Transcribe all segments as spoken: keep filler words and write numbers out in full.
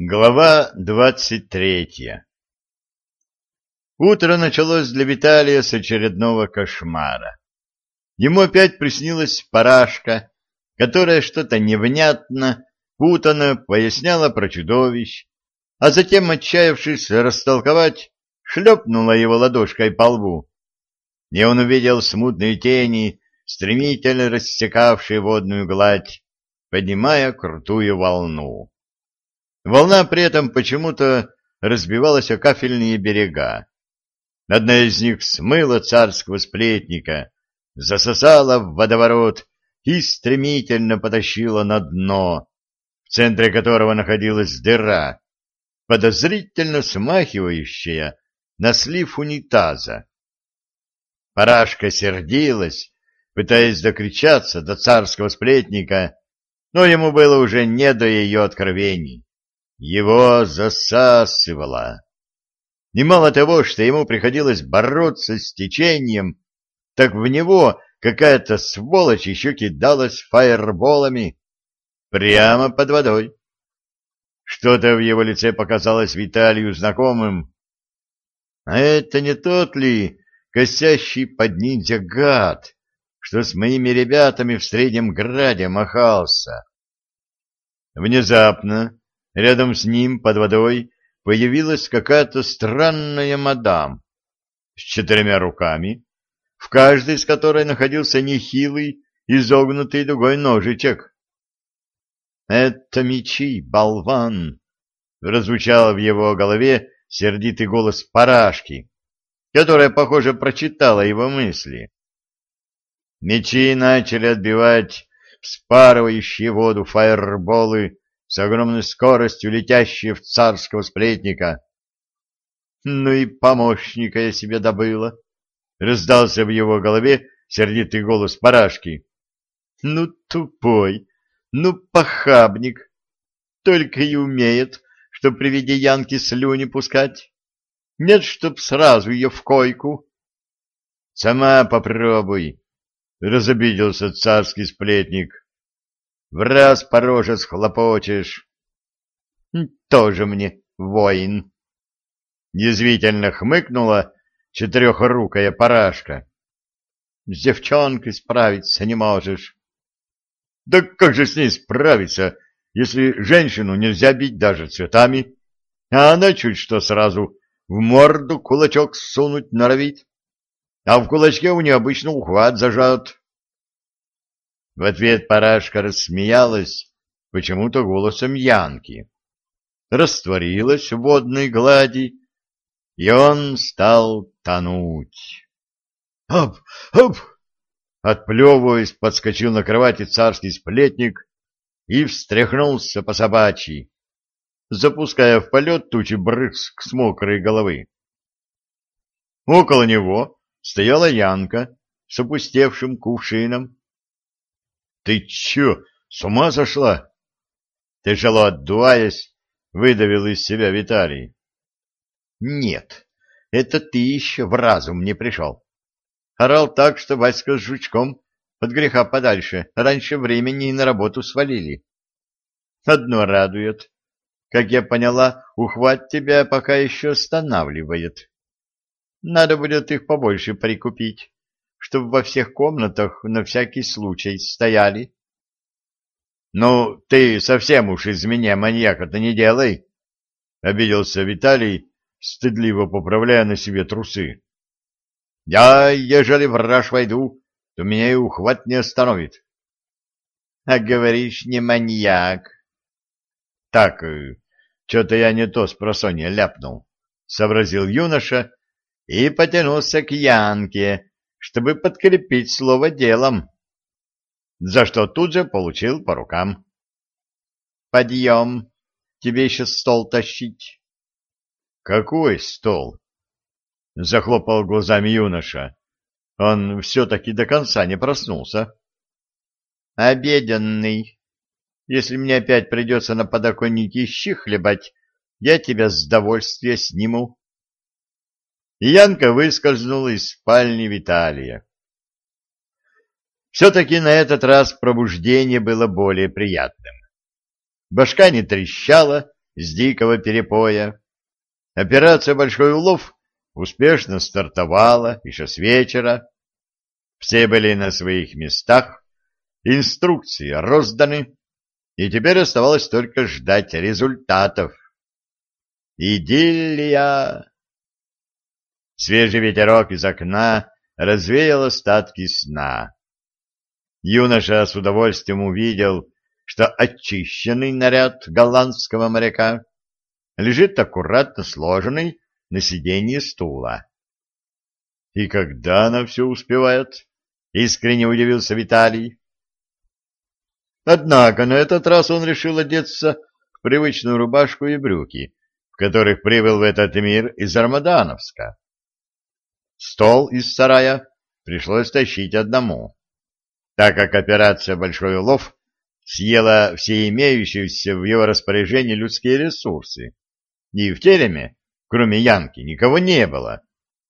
Глава двадцать третья. Утро началось для Виталия с очередного кошмара. Ему опять приснилась Парашка, которая что-то невнятно, путанно поясняла про чудовищ, а затем, отчаявшись растолковать, шлепнула его ладошкой по лбу. И он увидел смутные тени, стремительно рассекавшие водную гладь, поднимая крутую волну. Волна при этом почему-то разбивалась о кафельные берега. Одна из них смыла царского сплетника, засосала в водоворот и стремительно потащила на дно, в центре которого находилась дыра, подозрительно смахивающая на слив унитаза. Парашка сердилась, пытаясь докричаться до царского сплетника, но ему было уже не до ее откровений. Его засасывало. И мало того, что ему приходилось бороться с течением, так в него какая-то сволочь еще кидалась фаерболами прямо под водой. Что-то в его лице показалось Виталию знакомым. А это не тот ли косящий под ниндзя гад, что с моими ребятами в Среднем Граде махался? Внезапно рядом с ним под водой появилась какая-то странная мадам с четырьмя руками, в каждой из которой находился нехилый, изогнутый дугой ножичек. «Это мечи, болван!» — прозвучал в его голове сердитый голос Парашки, которая, похоже, прочитала его мысли. Мечи начали отбивать вспарывающие воду фаерболы с огромной скоростью, летящие в царского сплетника. «Ну и помощника я себе добыла!» — раздался в его голове сердитый голос Парашки. «Ну, тупой, ну, похабник, только и умеет, что при виде Янки слюни пускать. Нет, чтоб сразу ее в койку». «Сама попробуй!» — разобиделся царский сплетник. В раз по роже схлопочешь. Тоже мне воин. Язвительно хмыкнула четырехрукая Парашка. С девчонкой справиться не можешь. Да как же с ней справиться, если женщину нельзя бить даже цветами, а она чуть что сразу в морду кулачок сунуть норовит, а в кулачке у нее обычно ухват зажат. В ответ Парашка рассмеялась почему-то голосом Янки, растворилась в водной глади, и он стал тонуть. «Оп! Оп!» Отплевываясь, подскочил на кровати царский сплетник и встряхнулся по собачьи, запуская в полет тучи брызг с мокрой головы. Около него стояла Янка с опустевшим кувшином. «Ты чё, с ума сошла?» Тяжело отдуваясь, выдавил из себя Виталий. «Нет, это ты еще в разум не пришел. Орал так, что Васька с Жучком от греха подальше раньше времени и на работу свалили. Одно радует. Как я поняла, ухват тебя пока еще останавливает. Надо будет их побольше прикупить, чтоб во всех комнатах на всякий случай стояли». «Ну, ты совсем уж из меня маньяка-то не делай!» — обиделся Виталий, стыдливо поправляя на себе трусы. «Я, ежели в раж войду, то меня и ухват не остановит». «А говоришь, не маньяк». «Так, что-то я не то спросонья ляпнул», — сообразил юноша и потянулся к Янке, чтобы подкрепить слово делом, за что тут же получил по рукам. «Подъем, тебе еще стол тащить». «Какой стол?» — захлопал глазами юноша. Он все-таки до конца не проснулся. «Обеденный. Если мне опять придется на подоконнике щи хлебать, я тебя с удовольствием сниму». И Янка выскользнула из спальни Виталия. Все-таки на этот раз пробуждение было более приятным. Башка не трещала, с дикого перепоя. Операция «Большой улов» успешно стартовала еще с вечера. Все были на своих местах, инструкции розданы, и теперь оставалось только ждать результатов. Идиллия! Свежий ветерок из окна развеял остатки сна. Юноша с удовольствием увидел, что очищенный наряд голландского моряка лежит аккуратно сложенный на сиденье стула. «И когда она все успевает?» — искренне удивился Виталий. Однако на этот раз он решил одеться в привычную рубашку и брюки, в которых прибыл в этот мир из Армадановска. Стол из сарая пришлось тащить одному, так как операция «Большой улов» съела все имеющиеся в его распоряжении людские ресурсы, и в тереме, кроме Янки, никого не было.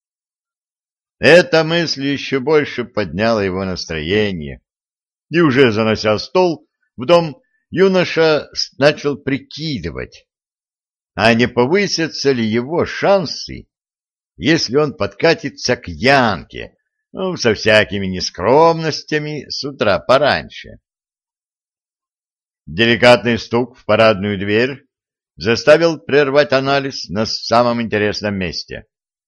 Эта мысль еще больше подняла его настроение, и уже занося стол в дом, юноша начал прикидывать, а не повысятся ли его шансы, если он подкатится к Янке, ну, со всякими нескромностями с утра пораньше. Деликатный стук в парадную дверь заставил прервать анализ на самом интересном месте.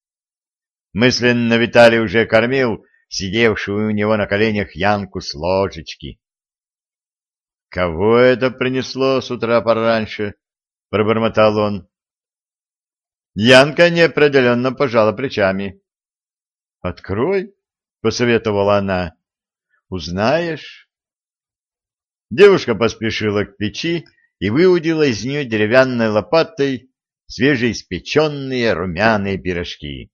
Мысленно Виталий уже кормил сидевшую у него на коленях Янку с ложечки. «Кого это принесло с утра пораньше?» — пробормотал он. Янка неопределенно пожала плечами. «Открой», — посоветовала она. «Узнаешь». Девушка поспешила к печи и выудила из нее деревянной лопатой свежеиспеченные румяные пирожки.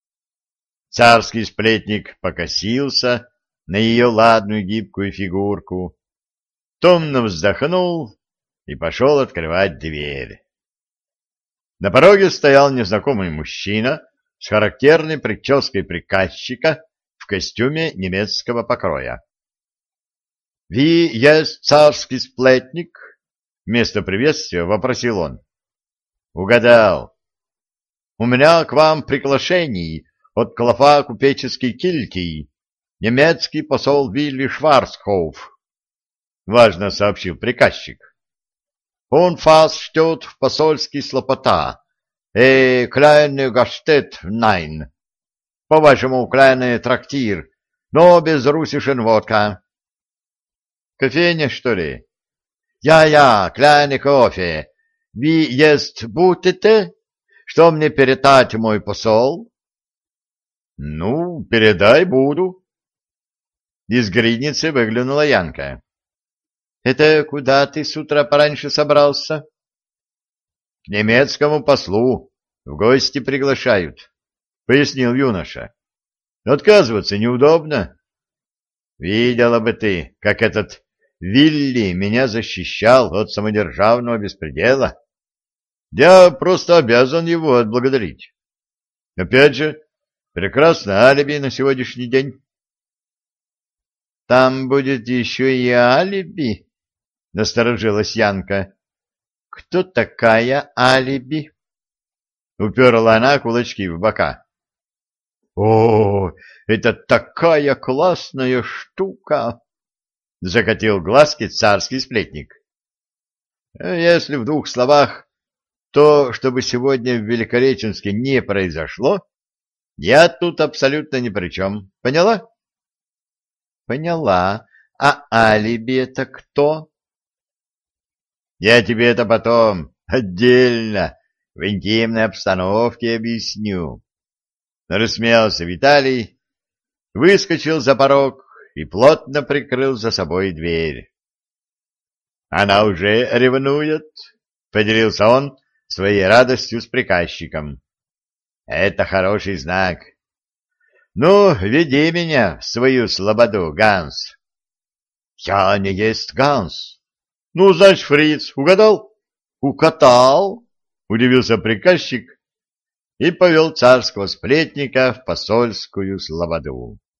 Царский сплетник покосился на ее ладную гибкую фигурку, томно вздохнул и пошел открывать дверь. На пороге стоял незнакомый мужчина с характерной прической приказчика в костюме немецкого покроя. «Ви есть царский сплетник?» — вместо приветствия вопросил он. «Угадал. У меня к вам приглашение от клопа купеческой кильки, немецкий посол Вилли Шварцхоф», — важно сообщил приказчик. «Он вас ждет в посольский слопота, э, кляйный гаштет найн. По-вашему, кляйный трактир, но без русишен водка». «Кофейня, что ли?» «Я-я, кляйный кофе. Ви есть будете? Что мне передать, мой посол?» «Ну, передай, буду». Из гридницы выглянула Янка. «Это куда ты с утра пораньше собрался?» «К немецкому послу. В гости приглашают», — пояснил юноша. «Отказываться неудобно. Видела бы ты, как этот Вилли меня защищал от самодержавного беспредела. Я просто обязан его отблагодарить. Опять же, прекрасное алиби на сегодняшний день». «Там будет еще и алиби?» — насторожилась Янка. «Кто такая алиби?» Уперла она кулачки в бока. «О, это такая классная штука!» — закатил глазки царский сплетник. «Если в двух словах, то, чтобы сегодня в Великореченске не произошло, я тут абсолютно ни при чем. Поняла?» «Поняла. А алиби это кто?» «Я тебе это потом, отдельно, в интимной обстановке объясню». Рассмеялся Виталий, выскочил за порог и плотно прикрыл за собой дверь. «Она уже ревнует», — поделился он своей радостью с приказчиком. «Это хороший знак. Ну, веди меня в свою слободу, Ганс». «Я не есть Ганс». «Ну, значит, фриц, угадал?» «Укатал», — удивился приказчик и повел царского сплетника в посольскую слободу.